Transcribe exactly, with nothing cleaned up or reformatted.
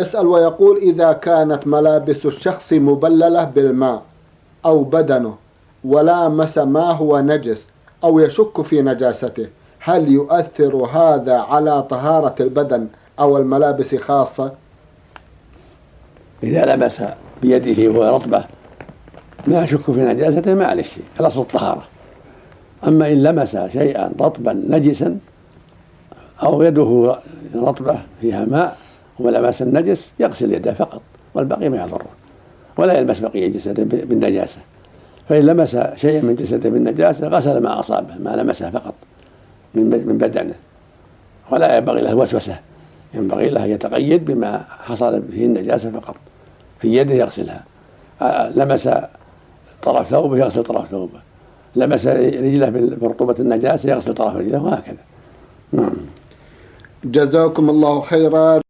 يسأل ويقول: إذا كانت ملابس الشخص مبللة بالماء أو بدنه ولامس ما هو نجس أو يشك في نجاسته، هل يؤثر هذا على طهارة البدن أو الملابس خاصة؟ إذا لمس بيده وهو رطبة لا يشك في نجاسته ما عليه شيء، الأصل الطهارة. أما إن لمس شيئا رطبا نجسا أو يده رطبة فيها ماء ولمس النجس يغسل يده فقط والباقي ما يضره، ولا يلمس بقية جسده بالنجاسة. فإن لمس شيئا من جسده بالنجاسة غسل ما أصابه ما لمسه فقط من بدنه، ولا ينبغي له وسوسة، ينبغي له يتقيد بما حصل فيه النجاسة فقط. في يده يغسلها، لمس طرف ثوبه يغسل طرف ثوبه، لمس رجله برطوبة النجاسة يغسل طرف رجله، وهكذا. نعم. جزاكم الله خيرا.